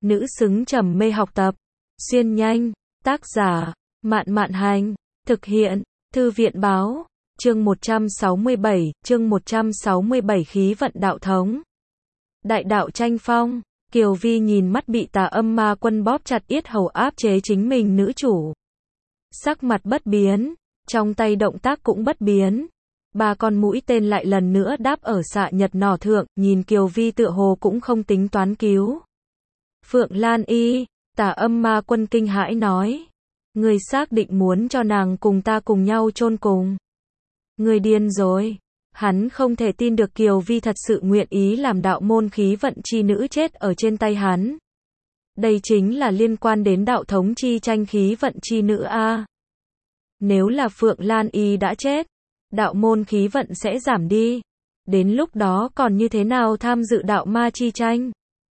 nữ xứng trầm mê học tập. Xuyên nhanh, tác giả, Mạn Mạn Hành, thực hiện, Thư viện báo, chương 167 khí vận đạo thống. Đại đạo tranh phong, Kiều Vi nhìn mắt bị Tà Âm Ma Quân bóp chặt yết hầu áp chế chính mình nữ chủ. Sắc mặt bất biến, trong tay động tác cũng bất biến. Ba con mũi tên lại lần nữa đáp ở xạ nhật nỏ thượng, nhìn Kiều Vi tựa hồ cũng không tính toán cứu. Phượng Lan Y, Tà Âm Ma Quân kinh hãi nói. Người xác định muốn cho nàng cùng ta cùng nhau chôn cùng. Người điên rồi. Hắn không thể tin được Kiều Vi thật sự nguyện ý làm đạo môn khí vận chi nữ chết ở trên tay hắn. Đây chính là liên quan đến đạo thống chi tranh khí vận chi nữ a. Nếu là Phượng Lan Y đã chết, đạo môn khí vận sẽ giảm đi. Đến lúc đó còn như thế nào tham dự đạo ma chi tranh?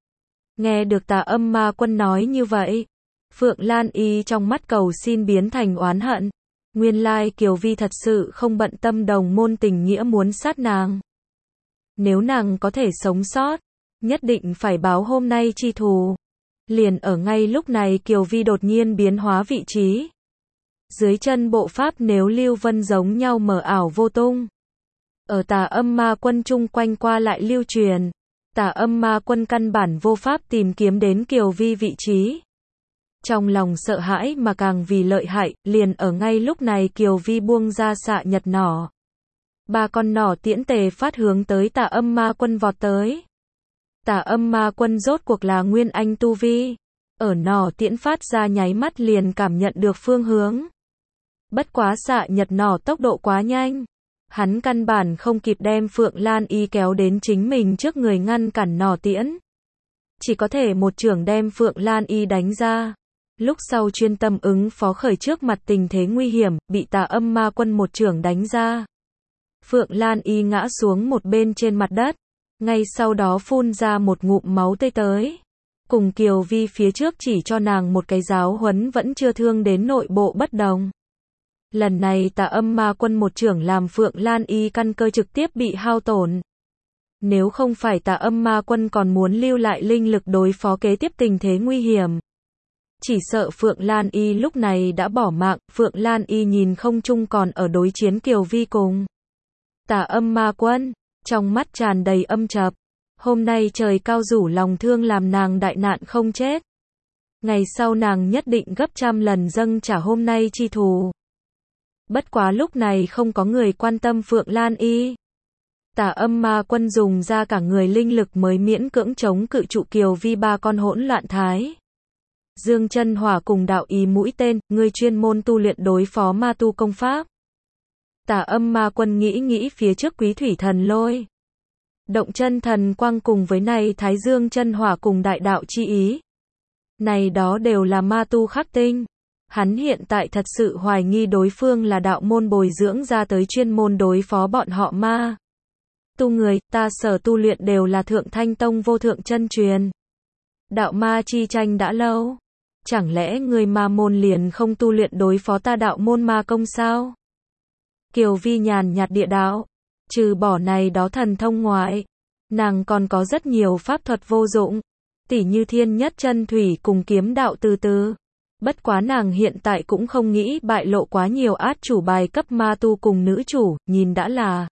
Nghe được Tà Âm Ma Quân nói như vậy, Phượng Lan Y trong mắt cầu xin biến thành oán hận. Nguyên lai Kiều Vi thật sự không bận tâm đồng môn tình nghĩa muốn sát nàng. Nếu nàng có thể sống sót, nhất định phải báo hôm nay chi thù. Liền ở ngay lúc này Kiều Vi đột nhiên biến hóa vị trí. Dưới chân bộ pháp nếu lưu vân giống nhau mờ ảo vô tung. Ở Tà Âm Ma Quân chung quanh qua lại lưu truyền. Tà Âm Ma Quân căn bản vô pháp tìm kiếm đến Kiều Vi vị trí. Trong lòng sợ hãi mà càng vì lợi hại, liền ở ngay lúc này Kiều Vi buông ra xạ nhật nỏ. Ba con nỏ tiễn tề phát hướng tới Tà Âm Ma Quân vọt tới. Tà Âm Ma Quân rốt cuộc là nguyên anh tu vi. Ở nỏ tiễn phát ra nháy mắt liền cảm nhận được phương hướng. Bất quá xạ nhật nỏ tốc độ quá nhanh. Hắn căn bản không kịp đem Phượng Lan Y kéo đến chính mình trước người ngăn cản nỏ tiễn. Chỉ có thể một chưởng đem Phượng Lan Y đánh ra. Lúc sau chuyên tâm ứng phó khởi trước mặt tình thế nguy hiểm, bị Tà Âm Ma Quân một chưởng đánh ra. Phượng Lan Y ngã xuống một bên trên mặt đất, ngay sau đó phun ra một ngụm máu tươi tới. Cùng Kiều Vi phía trước chỉ cho nàng một cái giáo huấn vẫn chưa thương đến nội bộ bất đồng. Lần này Tà Âm Ma Quân một chưởng làm Phượng Lan Y căn cơ trực tiếp bị hao tổn. Nếu không phải Tà Âm Ma Quân còn muốn lưu lại linh lực đối phó kế tiếp tình thế nguy hiểm, chỉ sợ Phượng Lan Y lúc này đã bỏ mạng. Phượng Lan Y nhìn không chung còn ở đối chiến Kiều Vi cùng Tà Âm Ma Quân, trong mắt tràn đầy âm trầm. Hôm nay trời cao rủ lòng thương làm nàng đại nạn không chết. Ngày sau nàng nhất định gấp trăm lần dâng trả hôm nay chi thù. Bất quá lúc này không có người quan tâm Phượng Lan Y. Tà Âm Ma Quân dùng ra cả người linh lực mới miễn cưỡng chống cự trụ Kiều Vi ba con hỗn loạn thái. Dương chân hỏa cùng đạo ý mũi tên, ngươi chuyên môn tu luyện đối phó ma tu công pháp. Tà Âm Ma Quân nghĩ phía trước Quý Thủy Thần Lôi, Động Chân Thần Quang cùng với này Thái Dương chân hỏa cùng đại đạo chi ý. Này đó đều là ma tu khắc tinh. Hắn hiện tại thật sự hoài nghi đối phương là đạo môn bồi dưỡng ra tới chuyên môn đối phó bọn họ ma tu người. Ta sở tu luyện đều là Thượng Thanh Tông vô thượng chân truyền. Đạo ma chi tranh đã lâu. Chẳng lẽ người ma môn liền không tu luyện đối phó ta đạo môn ma công sao? Kiều Vi nhàn nhạt địa đạo. Trừ bỏ này đó thần thông ngoại, nàng còn có rất nhiều pháp thuật vô dụng. Tỉ như thiên nhất chân thủy cùng kiếm đạo từ từ. Bất quá nàng hiện tại cũng không nghĩ bại lộ quá nhiều át chủ bài cấp ma tu cùng nữ chủ, nhìn đã là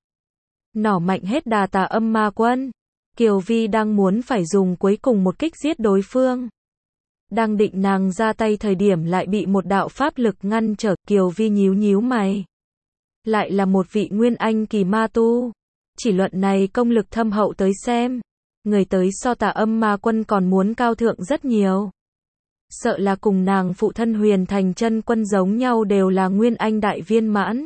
nỏ mạnh hết đà Tà Âm Ma Quân. Kiều Vi đang muốn phải dùng cuối cùng một kích giết đối phương. Đang định nàng ra tay thời điểm lại bị một đạo pháp lực ngăn trở. Kiều Vi nhíu mày. Lại là một vị nguyên anh kỳ ma tu. Chỉ luận này công lực thâm hậu tới xem, người tới so Tà Âm Ma Quân còn muốn cao thượng rất nhiều. Sợ là cùng nàng phụ thân Huyền Thành Chân Quân giống nhau đều là nguyên anh đại viên mãn.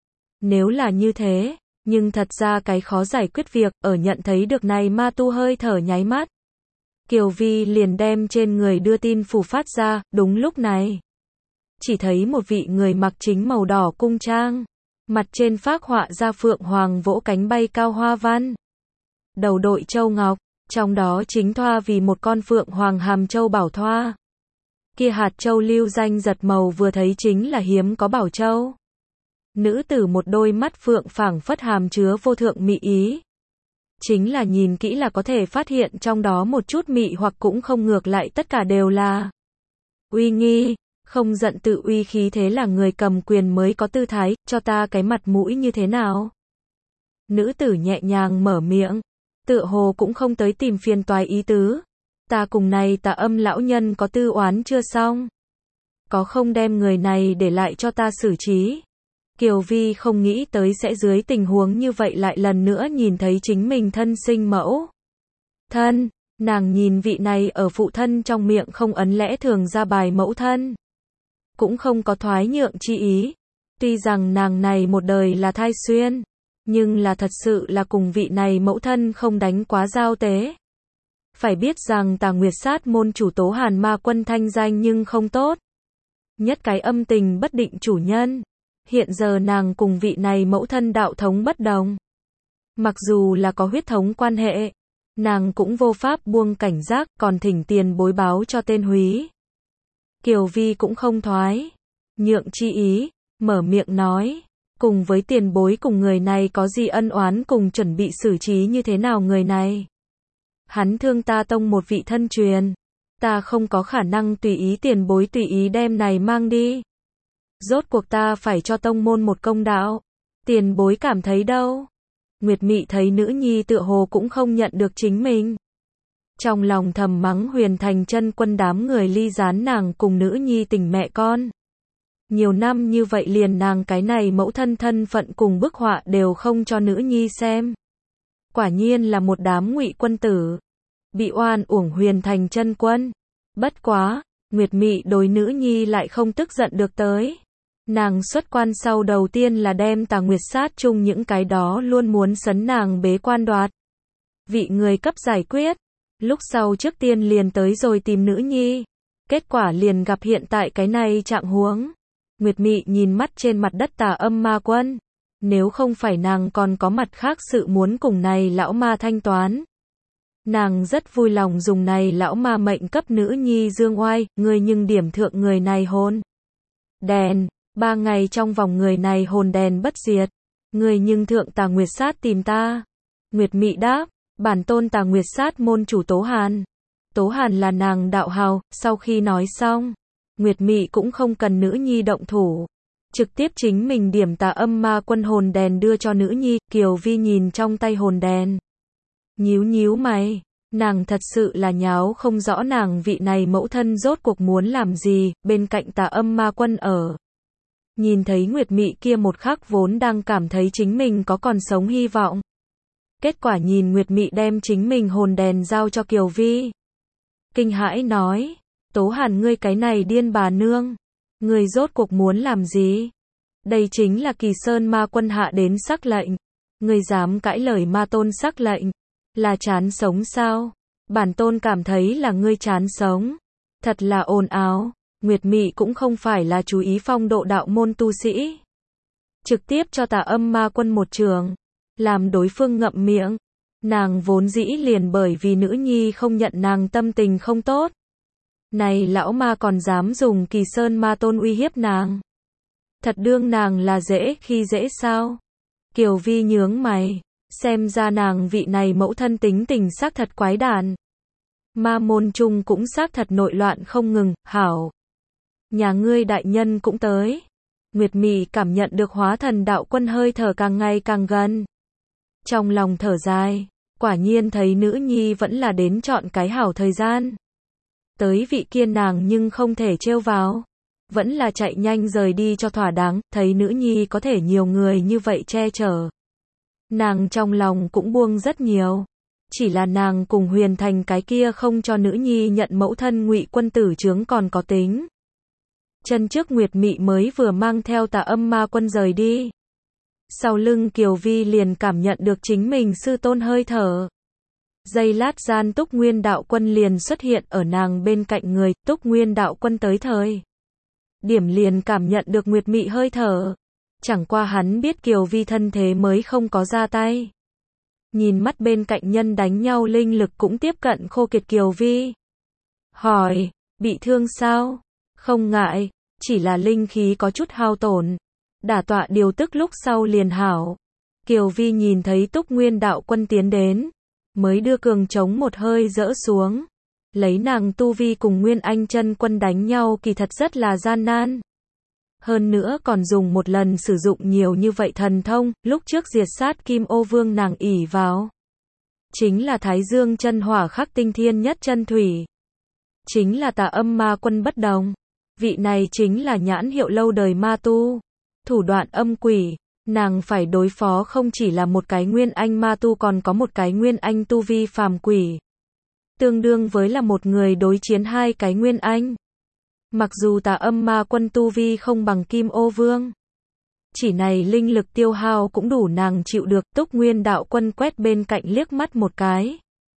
Nếu là như thế, nhưng thật ra cái khó giải quyết việc, ở nhận thấy được này ma tu hơi thở nháy mắt. Kiều Vi liền đem trên người đưa tin phủ phát ra. Đúng lúc này, chỉ thấy một vị người mặc chính màu đỏ cung trang, mặt trên phác họa ra phượng hoàng vỗ cánh bay cao hoa văn, đầu đội châu ngọc, trong đó chính thoa vì một con phượng hoàng hàm châu bảo thoa. Kia hạt châu lưu danh giật màu vừa thấy chính là hiếm có bảo châu. Nữ tử một đôi mắt phượng phảng phất hàm chứa vô thượng mỹ ý. chính là nhìn kỹ là có thể phát hiện trong đó một chút mị hoặc cũng không, ngược lại tất cả đều là uy nghi, không giận tự uy khí, thế là người cầm quyền mới có tư thái, cho ta cái mặt mũi như thế nào? Nữ tử nhẹ nhàng mở miệng, tựa hồ cũng không tới tìm phiền toái ý tứ. Ta cùng này Tà Âm lão nhân có tư oán chưa xong? Có không đem người này để lại cho ta xử trí? Kiều Vi không nghĩ tới sẽ dưới tình huống như vậy lại lần nữa nhìn thấy chính mình thân sinh mẫu thân, nàng nhìn vị này ở phụ thân trong miệng không ấn lẽ thường ra bài mẫu thân, cũng không có thoái nhượng chi ý. Tuy rằng nàng này một đời là thai xuyên, nhưng là thật sự là cùng vị này mẫu thân không đánh quá giao tế. Phải biết rằng Tà Nguyệt Sát môn chủ Tố Hàn ma quân thanh danh nhưng không tốt. Nhất cái âm tình bất định chủ nhân. Hiện giờ nàng cùng vị này mẫu thân đạo thống bất đồng. Mặc dù là có huyết thống quan hệ, nàng cũng vô pháp buông cảnh giác, còn thỉnh tiền bối báo cho tên húy. Kiều Vi cũng không thoái nhượng chi ý, mở miệng nói, cùng với tiền bối cùng người này có gì ân oán, cùng chuẩn bị xử trí như thế nào người này. Hắn thương ta tông một vị thân truyền, ta không có khả năng tùy ý tiền bối tùy ý đem này mang đi. Rốt cuộc ta phải cho tông môn một công đạo. Tiền bối cảm thấy đâu? Nguyệt Mị thấy nữ nhi tựa hồ cũng không nhận được chính mình. Trong lòng thầm mắng Huyền Thành Chân Quân đám người ly gián nàng cùng nữ nhi tình mẹ con. Nhiều năm như vậy liền nàng cái này mẫu thân thân phận cùng bức họa đều không cho nữ nhi xem. Quả nhiên là một đám ngụy quân tử. Bị oan uổng Huyền Thành Chân Quân. Bất quá, Nguyệt Mị đối nữ nhi lại không tức giận được tới. Nàng xuất quan sau đầu tiên là đem Tà Nguyệt Sát chung những cái đó luôn muốn sấn nàng bế quan đoạt vị người cấp giải quyết. Lúc sau trước tiên liền tới rồi tìm nữ nhi. Kết quả liền gặp hiện tại cái này trạng huống. Nguyệt Mị nhìn mắt trên mặt đất Tà Âm ma quân. Nếu không phải nàng còn có mặt khác sự muốn cùng này lão ma thanh toán. Nàng rất vui lòng dùng này lão ma mệnh cấp nữ nhi dương oai, người nhưng điểm thượng người này hồn đèn. 3 ngày trong vòng người này hồn đèn bất diệt. Người nhưng thượng Tà Nguyệt Sát tìm ta. Nguyệt Mị đáp, bản tôn Tà Nguyệt Sát môn chủ Tố Hàn. Tố Hàn là nàng đạo hào. Sau khi nói xong, Nguyệt Mị cũng không cần nữ nhi động thủ. Trực tiếp chính mình điểm Tà Âm ma quân hồn đèn đưa cho nữ nhi. Kiều Vi nhìn trong tay hồn đèn, nhíu nhíu mày. Nàng thật sự là nháo không rõ nàng vị này mẫu thân rốt cuộc muốn làm gì. Bên cạnh Tà Âm ma quân ở. Nhìn thấy Nguyệt Mị kia một khắc vốn đang cảm thấy chính mình có còn sống hy vọng. Kết quả nhìn Nguyệt Mị đem chính mình hồn đèn giao cho Kiều Vi. Kinh hãi nói, Tố Hàn ngươi cái này điên bà nương. Ngươi rốt cuộc muốn làm gì? Đây chính là Kỳ Sơn ma quân hạ đến sắc lệnh. Ngươi dám cãi lời ma tôn sắc lệnh. Là chán sống sao? Bản tôn cảm thấy là ngươi chán sống. Thật là ồn ào. Nguyệt Mị cũng không phải là chú ý phong độ đạo môn tu sĩ. Trực tiếp cho Tà Âm ma quân một trường. Làm đối phương ngậm miệng. Nàng vốn dĩ liền bởi vì nữ nhi không nhận nàng tâm tình không tốt. Này lão ma còn dám dùng Kỳ Sơn ma tôn uy hiếp nàng. Thật đương nàng là dễ khi dễ sao? Kiều Vi nhướng mày. Xem ra nàng vị này mẫu thân tính tình xác thật quái đản. Ma môn chung cũng xác thật nội loạn không ngừng. Hảo, nhà ngươi đại nhân cũng tới. Nguyệt Mị cảm nhận được Hóa Thần đạo quân hơi thở càng ngày càng gần. Trong lòng thở dài, quả nhiên thấy nữ nhi vẫn là đến chọn cái hảo thời gian. Tới vị kia nàng nhưng không thể trêu vào. Vẫn là chạy nhanh rời đi cho thỏa đáng, thấy nữ nhi có thể nhiều người như vậy che chở. Nàng trong lòng cũng buông rất nhiều. Chỉ là nàng cùng Huyền Thành cái kia không cho nữ nhi nhận mẫu thân ngụy quân tử chướng còn có tính. Chân trước Nguyệt Mị mới vừa mang theo Tà Âm ma quân rời đi. Sau lưng Kiều Vi liền cảm nhận được chính mình sư tôn hơi thở. Giây lát gian Túc Nguyên đạo quân liền xuất hiện ở nàng bên cạnh người. Túc Nguyên đạo quân tới thời điểm liền cảm nhận được Nguyệt Mị hơi thở. Chẳng qua hắn biết Kiều Vi thân thế mới không có ra tay. Nhìn mắt bên cạnh nhân đánh nhau linh lực cũng tiếp cận khô kiệt Kiều Vi. Hỏi, bị thương sao? Không ngại, chỉ là linh khí có chút hao tổn. Đả tọa điều tức lúc sau liền hảo. Kiều Vi nhìn thấy Túc Nguyên đạo quân tiến đến, mới đưa cường trống một hơi dỡ xuống. Lấy nàng tu vi cùng Nguyên Anh chân quân đánh nhau kỳ thật rất là gian nan. Hơn nữa còn dùng một lần sử dụng nhiều như vậy thần thông, lúc trước diệt sát Kim Ô Vương nàng ỷ vào. Chính là Thái Dương chân hỏa khắc tinh thiên nhất chân thủy. Chính là Tà Âm Ma Quân bất đồng. Vị này chính là nhãn hiệu lâu đời ma tu. Thủ đoạn âm quỷ, nàng phải đối phó không chỉ là một cái Nguyên Anh ma tu còn có một cái Nguyên Anh tu vi phàm quỷ. Tương đương với là một người đối chiến hai cái Nguyên Anh. Mặc dù Tà Âm Ma Quân tu vi không bằng Kim Ô Vương, chỉ này linh lực tiêu hao cũng đủ nàng chịu được. Túc Nguyên đạo quân quét bên cạnh liếc mắt một cái.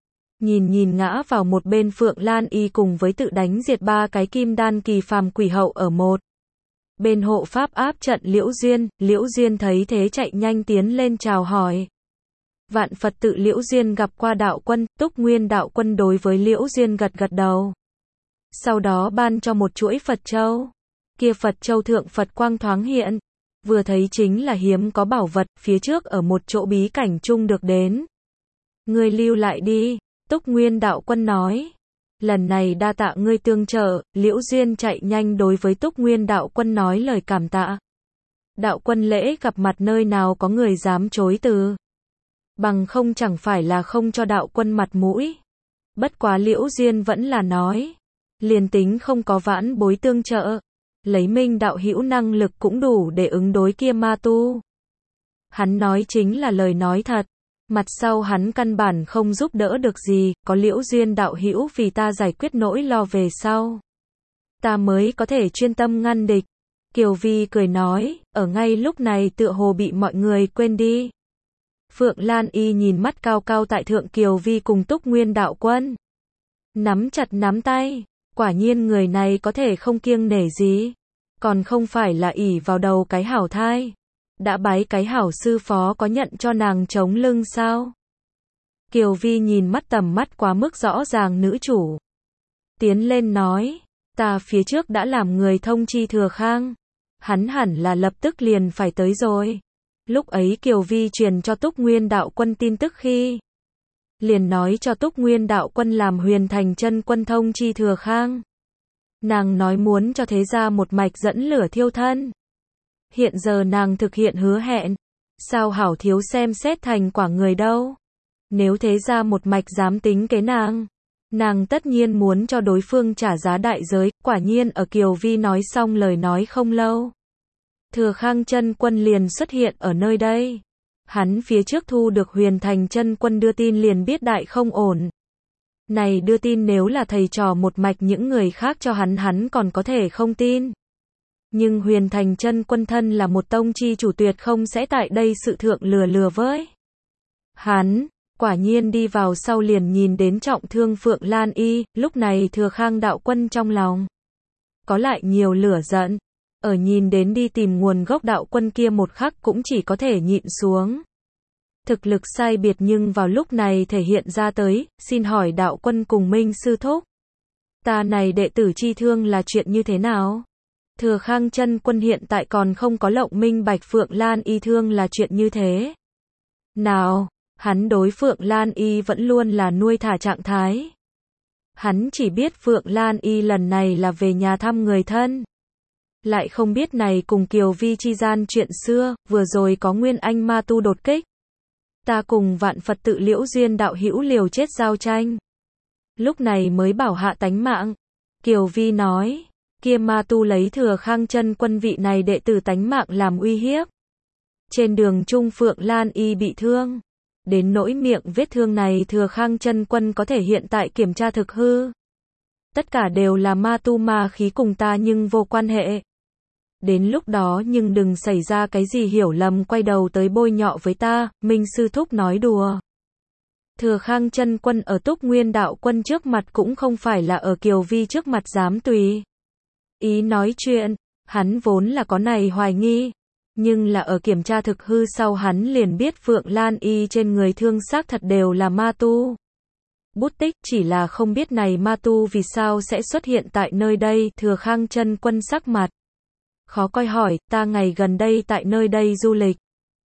Nhìn ngã vào một bên Phượng Lan Y cùng với tự đánh diệt ba cái kim đan kỳ phàm quỷ hậu ở một bên hộ pháp áp trận Liễu Duyên thấy thế chạy nhanh tiến lên chào hỏi. Vạn Phật tự Liễu Duyên gặp qua đạo quân. Túc Nguyên đạo quân đối với Liễu Duyên gật gật đầu. Sau đó ban cho một chuỗi Phật châu. Kia Phật châu thượng Phật quang thoáng hiện. Vừa thấy chính là hiếm có bảo vật, phía trước ở một chỗ bí cảnh chung được đến. Ngươi lưu lại đi, Túc Nguyên đạo quân nói. Lần này đa tạ ngươi tương trợ. Liễu Duyên chạy nhanh đối với Túc Nguyên đạo quân nói lời cảm tạ. Đạo quân lễ gặp mặt nơi nào có người dám chối từ. Bằng không chẳng phải là không cho đạo quân mặt mũi. Bất quá Liễu Duyên vẫn là nói. Liền tính không có vãn bối tương trợ. Lấy Minh đạo hữu năng lực cũng đủ để ứng đối kia ma tu. Hắn nói chính là lời nói thật. Mặt sau hắn căn bản không giúp đỡ được gì, có Liễu Duyên đạo hữu vì ta giải quyết nỗi lo về sau. Ta mới có thể chuyên tâm ngăn địch. Kiều Vi cười nói, ở ngay lúc này tựa hồ bị mọi người quên đi. Phượng Lan Y nhìn mắt cao cao tại thượng Kiều Vi cùng Túc Nguyên đạo quân. Nắm chặt nắm tay, quả nhiên người này có thể không kiêng nể gì. Còn không phải là ỷ vào đầu cái hảo thai. Đã bái cái hảo sư phó có nhận cho nàng chống lưng sao? Kiều Vi nhìn mắt tầm mắt quá mức rõ ràng nữ chủ. Tiến lên nói, ta phía trước đã làm người thông chi Thừa Khang. Hắn hẳn là lập tức liền phải tới rồi. Lúc ấy Kiều Vi truyền cho Túc Nguyên đạo quân tin tức khi. Liền nói cho Túc Nguyên đạo quân làm Huyền Thành chân quân thông chi Thừa Khang. Nàng nói muốn cho thế gia một mạch dẫn lửa thiêu thân. Hiện giờ nàng thực hiện hứa hẹn. Sao hảo thiếu xem xét thành quả người đâu. Nếu thế gia một mạch dám tính kế nàng tất nhiên muốn cho đối phương trả giá đại giới. Quả nhiên ở Kiều Vi nói xong lời nói không lâu. Thừa Khang chân quân liền xuất hiện ở nơi đây. Hắn phía trước thu được Huyền Thành chân quân đưa tin liền biết đại không ổn. Này đưa tin nếu là thầy trò một mạch những người khác cho hắn còn có thể không tin. Nhưng Huyền Thành chân quân thân là một tông chi chủ tuyệt không sẽ tại đây sự thượng lừa với. Hắn, quả nhiên đi vào sau liền nhìn đến trọng thương Phượng Lan Y, lúc này Thừa Khang đạo quân trong lòng. Có lại nhiều lửa giận, ở nhìn đến đi tìm nguồn gốc đạo quân kia một khắc cũng chỉ có thể nhịn xuống. Thực lực sai biệt nhưng vào lúc này thể hiện ra tới, xin hỏi đạo quân cùng Minh sư thúc. Ta này đệ tử chi thương là chuyện như thế nào? Thừa Khang chân quân hiện tại còn không có lộng minh bạch Phượng Lan Y thương là chuyện như thế. Nào, hắn đối Phượng Lan Y vẫn luôn là nuôi thả trạng thái. Hắn chỉ biết Phượng Lan Y lần này là về nhà thăm người thân. Lại không biết này cùng Kiều Vi chi gian chuyện xưa, vừa rồi có Nguyên Anh ma tu đột kích. Ta cùng Vạn Phật tự Liễu Duyên đạo hữu liều chết giao tranh. Lúc này mới bảo hạ tánh mạng. Kiều Vi nói, kia ma tu lấy Thừa Khang chân quân vị này đệ tử tánh mạng làm uy hiếp. Trên đường Trung Phượng Lan Y bị thương. Đến nỗi miệng vết thương này Thừa Khang chân quân có thể hiện tại kiểm tra thực hư. Tất cả đều là ma tu ma khí cùng ta nhưng vô quan hệ. Đến lúc đó nhưng đừng xảy ra cái gì hiểu lầm quay đầu tới bôi nhọ với ta, Minh sư thúc nói đùa. Thừa Khang chân quân ở Túc Nguyên đạo quân trước mặt cũng không phải là ở Kiều Vi trước mặt dám tùy ý nói chuyện, hắn vốn là có này hoài nghi, nhưng là ở kiểm tra thực hư sau hắn liền biết Phượng Lan Y trên người thương xác thật đều là ma tu. Bút tích chỉ là không biết này ma tu vì sao sẽ xuất hiện tại nơi đây. Thừa Khang chân quân sắc mặt khó coi hỏi, ta ngày gần đây tại nơi đây du lịch.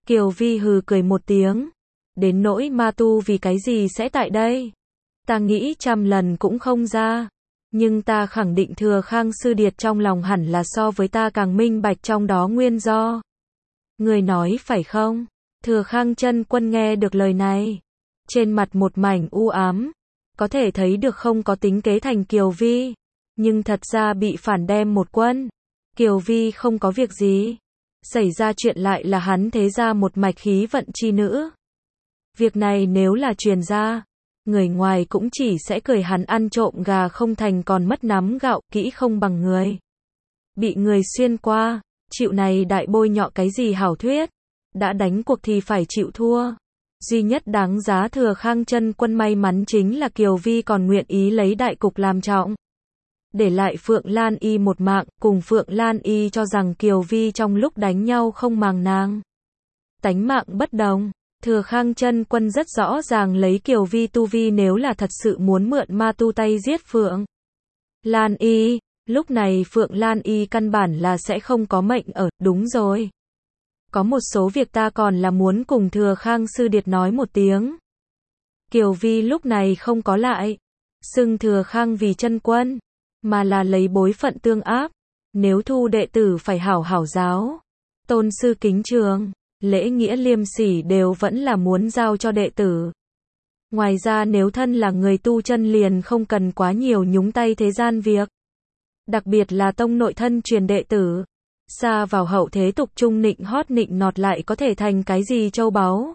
Kiều Vi hừ cười một tiếng. Đến nỗi ma tu vì cái gì sẽ tại đây? Ta nghĩ trăm lần cũng không ra. Nhưng ta khẳng định Thừa Khang Sư Điệt trong lòng hẳn là so với ta càng minh bạch trong đó nguyên do. Người nói phải không? Thừa Khang Chân Quân nghe được lời này. Trên mặt một mảnh u ám. Có thể thấy được không có tính kế thành Kiều Vi. Nhưng thật ra bị phản đem một quân. Kiều Vi không có việc gì. Xảy ra chuyện lại là hắn thế ra một mạch khí vận chi nữ. Việc này nếu là truyền ra, người ngoài cũng chỉ sẽ cười hắn ăn trộm gà không thành còn mất nắm gạo, kỹ không bằng người. Bị người xuyên qua, chịu này đại bôi nhọ cái gì hảo thuyết. Đã đánh cuộc thì phải chịu thua. Duy nhất đáng giá Thừa Khang Chân Quân may mắn chính là Kiều Vi còn nguyện ý lấy đại cục làm trọng. Để lại Phượng Lan Y một mạng, cùng Phượng Lan Y cho rằng Kiều Vi trong lúc đánh nhau không màng nàng. Tánh mạng bất đồng, Thừa Khang Chân Quân rất rõ ràng lấy Kiều Vi tu vi nếu là thật sự muốn mượn ma tu tay giết Phượng Lan Y, lúc này Phượng Lan Y căn bản là sẽ không có mệnh ở, đúng rồi. Có một số việc ta còn là muốn cùng Thừa Khang Sư Điệt nói một tiếng. Kiều Vi lúc này không có lại xưng Thừa Khang vì chân quân, mà là lấy bối phận tương áp. Nếu thu đệ tử phải hảo hảo giáo, tôn sư kính trường, lễ nghĩa liêm sỉ đều vẫn là muốn giao cho đệ tử. Ngoài ra nếu thân là người tu chân liền không cần quá nhiều nhúng tay thế gian việc. Đặc biệt là tông nội thân truyền đệ tử. Xa vào hậu thế tục trung nịnh hót nịnh nọt lại có thể thành cái gì châu báu.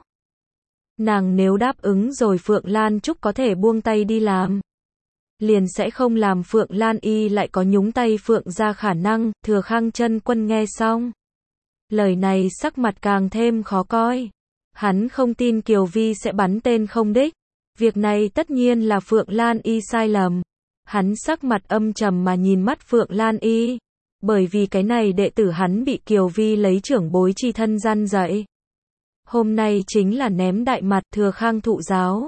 Nàng nếu đáp ứng rồi Phượng Lan Trúc có thể buông tay đi làm. Liền sẽ không làm Phượng Lan Y lại có nhúng tay Phượng ra khả năng. Thừa Khang Chân Quân nghe xong lời này sắc mặt càng thêm khó coi. Hắn không tin Kiều Vi sẽ bắn tên không đích. Việc này tất nhiên là Phượng Lan Y sai lầm. Hắn sắc mặt âm trầm mà nhìn mắt Phượng Lan Y. Bởi vì cái này đệ tử hắn bị Kiều Vi lấy trưởng bối chi thân gian dạy. Hôm nay chính là ném đại mặt Thừa Khang thụ giáo.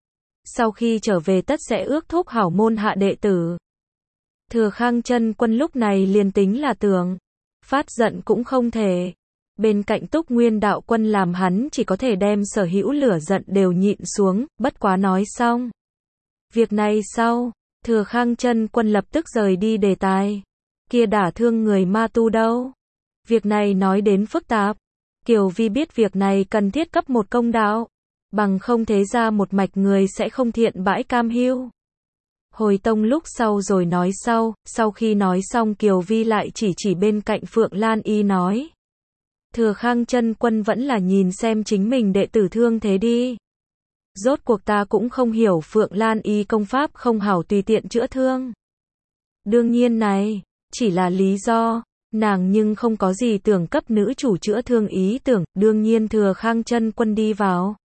Sau khi trở về tất sẽ ước thúc hảo môn hạ đệ tử. Thừa Khang Chân Quân lúc này liền tính là tưởng phát giận cũng không thể. Bên cạnh Túc Nguyên đạo quân làm hắn chỉ có thể đem sở hữu lửa giận đều nhịn xuống, bất quá nói xong. Việc này sau, Thừa Khang Chân Quân lập tức rời đi đề tài. Kia đả thương người ma tu đâu? Việc này nói đến phức tạp. Kiều Vi biết việc này cần thiết cấp một công đạo. Bằng không thế ra một mạch người sẽ không thiện bãi cam hiu. Hồi tông lúc sau rồi nói sau khi nói xong Kiều Vi lại chỉ bên cạnh Phượng Lan Y nói. Thừa Khang Chân Quân vẫn là nhìn xem chính mình đệ tử thương thế đi. Rốt cuộc ta cũng không hiểu Phượng Lan Y công pháp không hảo tùy tiện chữa thương. Đương nhiên này, chỉ là lý do, nàng nhưng không có gì tưởng cấp nữ chủ chữa thương ý tưởng, đương nhiên Thừa Khang Chân Quân đi vào.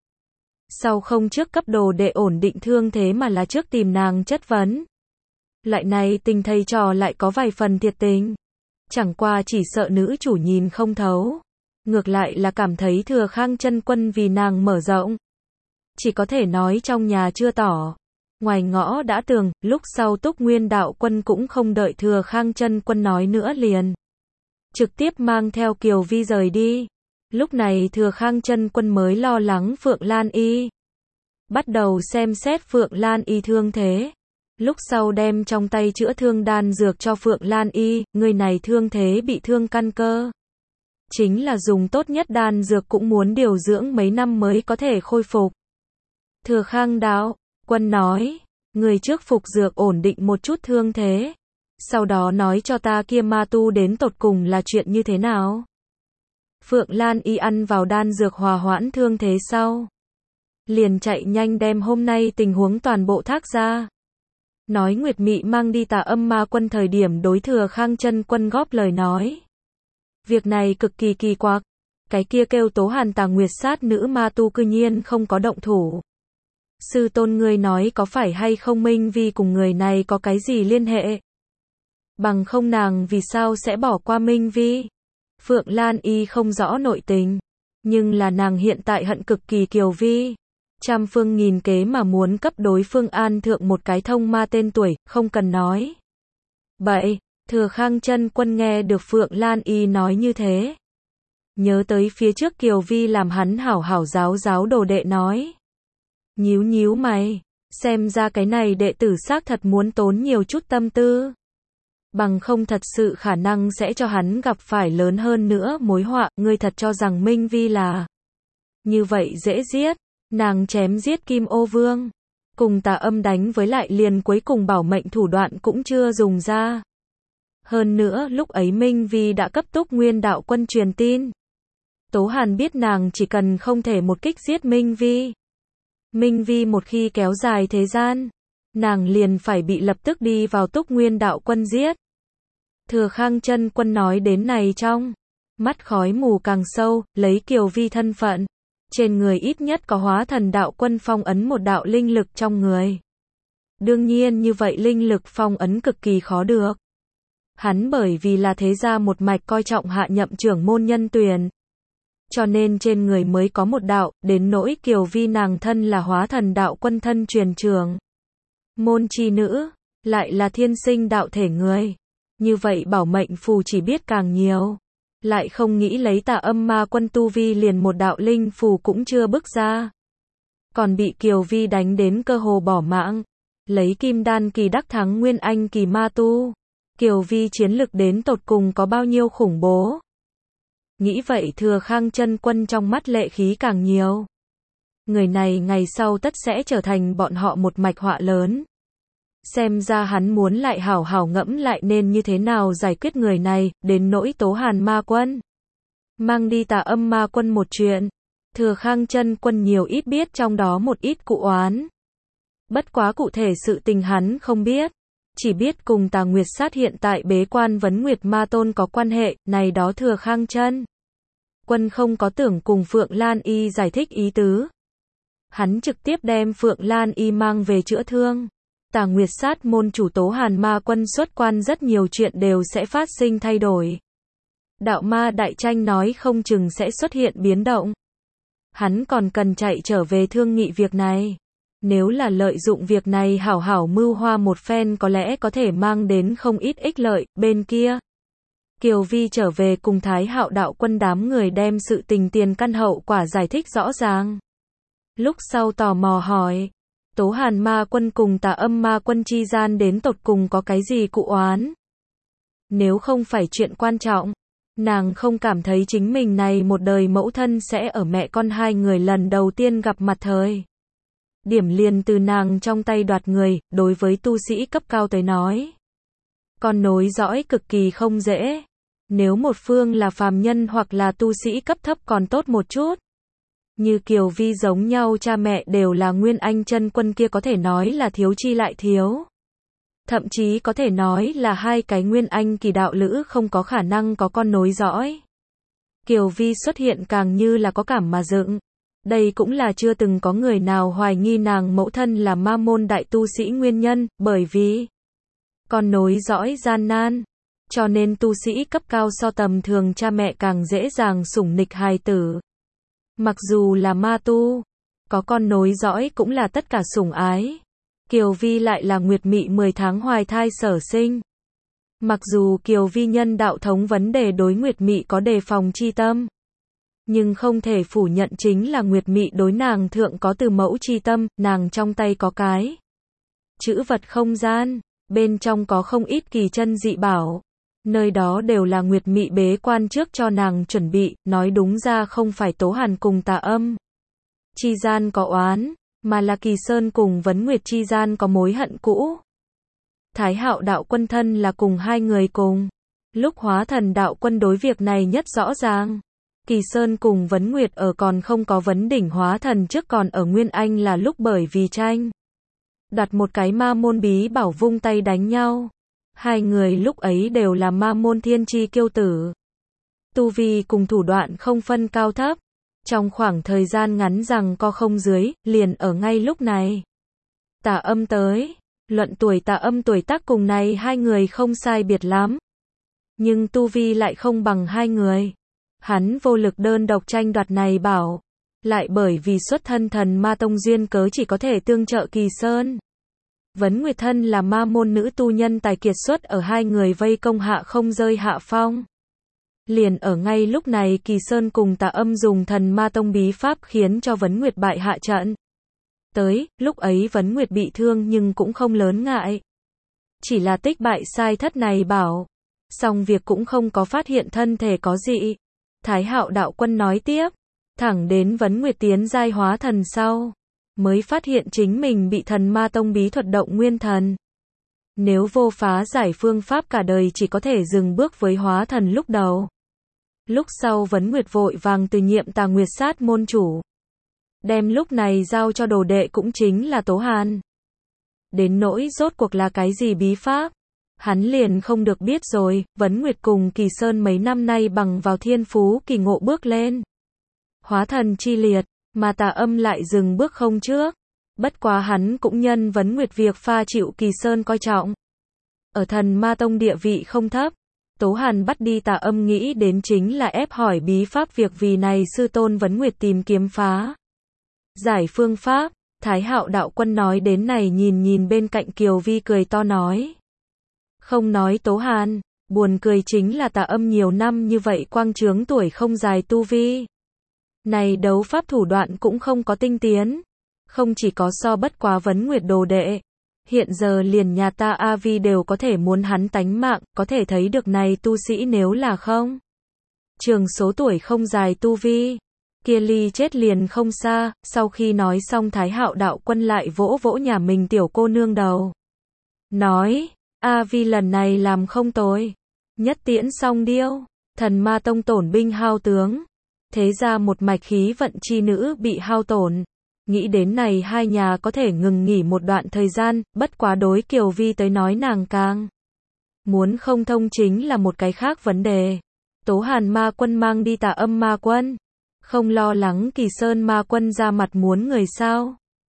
Sau không trước cấp đồ để ổn định thương thế mà là trước tìm nàng chất vấn. Lại này tình thầy trò lại có vài phần thiệt tình. Chẳng qua chỉ sợ nữ chủ nhìn không thấu. Ngược lại là cảm thấy Thừa Khang Chân Quân vì nàng mở rộng. Chỉ có thể nói trong nhà chưa tỏ. Ngoài ngõ đã tường, lúc sau Túc Nguyên đạo quân cũng không đợi Thừa Khang Chân Quân nói nữa liền. Trực tiếp mang theo Kiều Vi rời đi. Lúc này Thừa Khang Chân Quân mới lo lắng Phượng Lan Y. Bắt đầu xem xét Phượng Lan Y thương thế. Lúc sau đem trong tay chữa thương đan dược cho Phượng Lan Y, người này thương thế bị thương căn cơ. Chính là dùng tốt nhất đan dược cũng muốn điều dưỡng mấy năm mới có thể khôi phục. Thừa Khang đạo quân nói, người trước phục dược ổn định một chút thương thế. Sau đó nói cho ta kia ma tu đến tột cùng là chuyện như thế nào. Phượng Lan Y ăn vào đan dược hòa hoãn thương thế sau. Liền chạy nhanh đem hôm nay tình huống toàn bộ thác ra. Nói Nguyệt Mị mang đi Tà Âm Ma Quân thời điểm đối Thừa Khang Chân Quân góp lời nói. Việc này cực kỳ kỳ quặc. Cái kia kêu Tố Hàn Tà Nguyệt sát nữ ma tu cư nhiên không có động thủ. Sư tôn ngươi nói có phải hay không Minh Vi cùng người này có cái gì liên hệ? Bằng không nàng vì sao sẽ bỏ qua Minh Vi? Phượng Lan Y không rõ nội tình. Nhưng là nàng hiện tại hận cực kỳ Kiều Vi. Trăm phương nghìn kế mà muốn cấp đối phương an thượng một cái thông ma tên tuổi, không cần nói. Vậy, Thừa Khang Chân Quân nghe được Phượng Lan Y nói như thế. Nhớ tới phía trước Kiều Vi làm hắn hảo hảo giáo giáo đồ đệ nói. Nhíu nhíu mày, xem ra cái này đệ tử xác thật muốn tốn nhiều chút tâm tư. Bằng không thật sự khả năng sẽ cho hắn gặp phải lớn hơn nữa mối họa, ngươi thật cho rằng Minh Vi là như vậy dễ giết, nàng chém giết Kim Ô Vương, cùng Tà Âm đánh với lại liền cuối cùng bảo mệnh thủ đoạn cũng chưa dùng ra. Hơn nữa lúc ấy Minh Vi đã cấp Túc Nguyên đạo quân truyền tin. Tố Hàn biết nàng chỉ cần không thể một kích giết Minh Vi. Minh Vi một khi kéo dài thế gian, nàng liền phải bị lập tức đi vào Túc Nguyên đạo quân giết. Thừa Khang Chân Quân nói đến này trong mắt khói mù càng sâu, lấy Kiều Vi thân phận, trên người ít nhất có hóa thần đạo quân phong ấn một đạo linh lực trong người. Đương nhiên như vậy linh lực phong ấn cực kỳ khó được. Hắn bởi vì là thế gia một mạch coi trọng hạ nhậm trưởng môn nhân tuyển, cho nên trên người mới có một đạo, đến nỗi Kiều Vi nàng thân là hóa thần đạo quân thân truyền trưởng môn chi nữ, lại là thiên sinh đạo thể người. Như vậy bảo mệnh phù chỉ biết càng nhiều. Lại không nghĩ lấy Tà Âm Ma Quân tu vi liền một đạo linh phù cũng chưa bước ra. Còn bị Kiều Vi đánh đến cơ hồ bỏ mạng. Lấy Kim Đan kỳ đắc thắng Nguyên Anh kỳ ma tu. Kiều Vi chiến lực đến tột cùng có bao nhiêu khủng bố. Nghĩ vậy Thừa Khang Chân Quân trong mắt lệ khí càng nhiều. Người này ngày sau tất sẽ trở thành bọn họ một mạch họa lớn. Xem ra hắn muốn lại hảo hảo ngẫm lại nên như thế nào giải quyết người này, đến nỗi Tố Hàn Ma Quân. Mang đi Tà Âm Ma Quân một chuyện. Thừa Khang Chân Quân nhiều ít biết trong đó một ít cụ oán. Bất quá cụ thể sự tình hắn không biết. Chỉ biết cùng Tà Nguyệt Sát hiện tại bế quan vấn Nguyệt Ma Tôn có quan hệ, này đó Thừa Khang Chân Quân không có tưởng cùng Phượng Lan Y giải thích ý tứ. Hắn trực tiếp đem Phượng Lan Y mang về chữa thương. Tà Nguyệt Sát môn chủ Tố Hàn Ma Quân xuất quan rất nhiều chuyện đều sẽ phát sinh thay đổi. Đạo ma đại tranh nói không chừng sẽ xuất hiện biến động. Hắn còn cần chạy trở về thương nghị việc này. Nếu là lợi dụng việc này hảo hảo mưu hoa một phen có lẽ có thể mang đến không ít ích lợi. Bên kia, Kiều Vi trở về cùng Thái Hạo đạo quân đám người đem sự tình tiền căn hậu quả giải thích rõ ràng. Lúc sau tò mò hỏi, Tố Hàn Ma Quân cùng Tà Âm Ma Quân chi gian đến tột cùng có cái gì cụ oán? Nếu không phải chuyện quan trọng, nàng không cảm thấy chính mình này một đời mẫu thân sẽ ở mẹ con hai người lần đầu tiên gặp mặt thời điểm liền từ nàng trong tay đoạt người, đối với tu sĩ cấp cao tới nói. Con nối dõi cực kỳ không dễ. Nếu một phương là phàm nhân hoặc là tu sĩ cấp thấp còn tốt một chút. Như Kiều Vi giống nhau cha mẹ đều là Nguyên Anh chân quân kia có thể nói là thiếu chi lại thiếu. Thậm chí có thể nói là hai cái Nguyên Anh kỳ đạo lữ không có khả năng có con nối dõi. Kiều Vi xuất hiện càng như là có cảm mà dựng. Đây cũng là chưa từng có người nào hoài nghi nàng mẫu thân là ma môn đại tu sĩ nguyên nhân, bởi vì con nối dõi gian nan. Cho nên tu sĩ cấp cao so tầm thường cha mẹ càng dễ dàng sủng nịch hài tử. Mặc dù là ma tu, có con nối dõi cũng là tất cả sủng ái. Kiều Vi lại là Nguyệt Mị 10 tháng hoài thai sở sinh. Mặc dù Kiều Vi nhân đạo thống vấn đề đối Nguyệt Mị có đề phòng chi tâm, nhưng không thể phủ nhận chính là Nguyệt Mị đối nàng thượng có từ mẫu chi tâm, nàng trong tay có cái chữ vật không gian, bên trong có không ít kỳ chân dị bảo. Nơi đó đều là Nguyệt Mị bế quan trước cho nàng chuẩn bị, nói đúng ra không phải Tố Hàn cùng Tà Âm chi gian có oán, mà là Kỳ Sơn cùng Vấn Nguyệt chi gian có mối hận cũ. Thái Hạo đạo quân thân là cùng hai người cùng lúc hóa thần đạo quân đối việc này nhất rõ ràng. Kỳ Sơn cùng Vấn Nguyệt ở còn không có vấn đỉnh hóa thần trước còn ở Nguyên Anh là lúc bởi vì tranh đoạt một cái ma môn bí bảo vung tay đánh nhau. Hai người lúc ấy đều là ma môn thiên chi kiêu tử. Tu vi cùng thủ đoạn không phân cao thấp. Trong khoảng thời gian ngắn rằng co không dưới, liền ở ngay lúc này. Tà Âm tới. Luận tuổi Tà Âm tuổi tác cùng này hai người không sai biệt lắm. Nhưng tu vi lại không bằng hai người. Hắn vô lực đơn độc tranh đoạt này bảo. Lại bởi vì xuất thân thần ma tông duyên cớ chỉ có thể tương trợ Kỳ Sơn. Vấn Nguyệt thân là ma môn nữ tu nhân tài kiệt xuất ở hai người vây công hạ không rơi hạ phong. Liền ở ngay lúc này Kỳ Sơn cùng Tà Âm dùng thần ma tông bí pháp khiến cho Vấn Nguyệt bại hạ trận. Lúc ấy Vấn Nguyệt bị thương nhưng cũng không lớn ngại. Chỉ là tích bại sai thất này bảo. Xong việc cũng không có phát hiện thân thể có dị. Thái Hạo đạo quân nói tiếp. Thẳng đến Vấn Nguyệt tiến giai hóa thần sau. Mới phát hiện chính mình bị thần ma tông bí thuật động nguyên thần. Nếu vô phá giải phương pháp cả đời chỉ có thể dừng bước với hóa thần lúc đầu. Lúc sau Vấn Nguyệt vội vàng từ nhiệm Tà Nguyệt Sát môn chủ. Đem lúc này giao cho đồ đệ cũng chính là Tố Hàn. Đến nỗi rốt cuộc là cái gì bí pháp, hắn liền không được biết rồi. Vấn Nguyệt cùng Kỳ Sơn mấy năm nay bằng vào thiên phú kỳ ngộ bước lên. Hóa thần chi liệt, mà Tà Âm lại dừng bước không trước. Bất quá hắn cũng nhân Vấn Nguyệt việc pha chịu Kỳ Sơn coi trọng. Ở thần ma tông địa vị không thấp. Tố Hàn bắt đi Tà Âm nghĩ đến chính là ép hỏi bí pháp việc vì này sư tôn Vấn Nguyệt tìm kiếm phá giải phương pháp. Thái Hạo đạo quân nói đến này nhìn bên cạnh Kiều Vi cười to nói. Không nói Tố Hàn, buồn cười chính là Tà Âm nhiều năm như vậy quang trướng tuổi không dài tu vi. Này đấu pháp thủ đoạn cũng không có tinh tiến. Không chỉ có so bất quá Vấn Nguyệt đồ đệ. Hiện giờ liền nhà ta A Vi đều có thể muốn hắn tánh mạng, có thể thấy được này tu sĩ nếu là không. Trường số tuổi không dài tu vi. Kia ly chết liền không xa. Sau khi nói xong Thái Hạo đạo quân lại vỗ vỗ nhà mình tiểu cô nương đầu. Nói, A Vi lần này làm không tồi. Nhất tiễn xong điêu. Thần ma tông tổn binh hao tướng. Thế ra một mạch khí vận chi nữ bị hao tổn. Nghĩ đến này hai nhà có thể ngừng nghỉ một đoạn thời gian, bất quá đối Kiều Vi tới nói nàng càng muốn không thông chính là một cái khác vấn đề. Tố Hàn ma quân mang đi Tà Âm ma quân. Không lo lắng Kỳ Sơn ma quân ra mặt muốn người sao?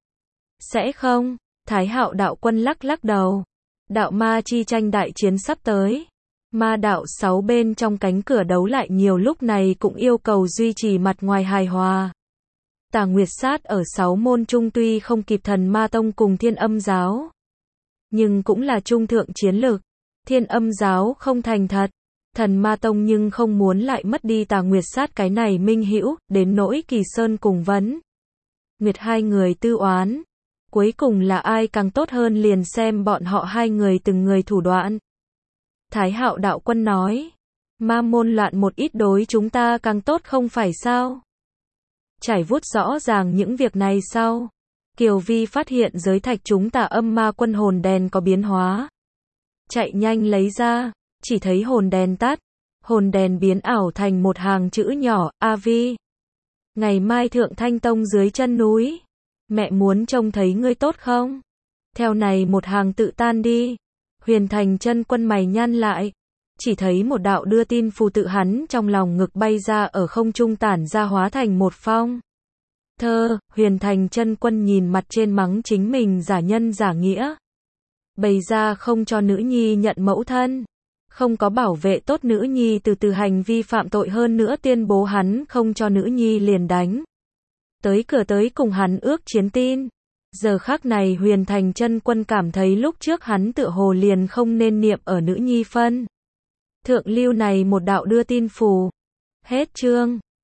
Sẽ không. Thái Hạo đạo quân lắc đầu. Đạo ma chi tranh đại chiến sắp tới. Ma đạo 6 bên trong cánh cửa đấu lại nhiều lúc này cũng yêu cầu duy trì mặt ngoài hài hòa. Tà Nguyệt Sát ở 6 môn trung tuy không kịp thần ma tông cùng Thiên Âm giáo. Nhưng cũng là trung thượng chiến lực. Thiên Âm giáo không thành thật. Thần ma tông nhưng không muốn lại mất đi Tà Nguyệt Sát cái này minh hữu, đến nỗi Kỳ Sơn cùng Vấn Nguyệt hai người tư oán. Cuối cùng là ai càng tốt hơn liền xem bọn họ hai người từng người thủ đoạn. Thái Hạo đạo quân nói. Ma môn loạn một ít đối chúng ta càng tốt không phải sao? Trải vuốt rõ ràng những việc này sau. Kiều Vi phát hiện giới thạch chúng Tà Âm ma quân hồn đèn có biến hóa. Chạy nhanh lấy ra, chỉ thấy hồn đèn tắt. Hồn đèn biến ảo thành một hàng chữ nhỏ, A Vi. Ngày mai Thượng Thanh Tông dưới chân núi. Mẹ muốn trông thấy ngươi tốt không? Theo này một hàng tự tan đi. Huyền Thành chân quân mày nhăn lại. Chỉ thấy một đạo đưa tin phù tự hắn trong lòng ngực bay ra ở không trung tản ra hóa thành một phong thơ. Huyền Thành chân quân nhìn mặt trên mắng chính mình giả nhân giả nghĩa. Bày ra không cho nữ nhi nhận mẫu thân. Không có bảo vệ tốt nữ nhi từ hành vi phạm tội hơn nữa tuyên bố hắn không cho nữ nhi liền đánh. Tới cửa tới cùng hắn ước chiến tin. Giờ khắc này Huyền Thành chân quân cảm thấy lúc trước hắn tựa hồ liền không nên niệm ở nữ nhi phân thượng lưu này một đạo đưa tin phù. Hết chương.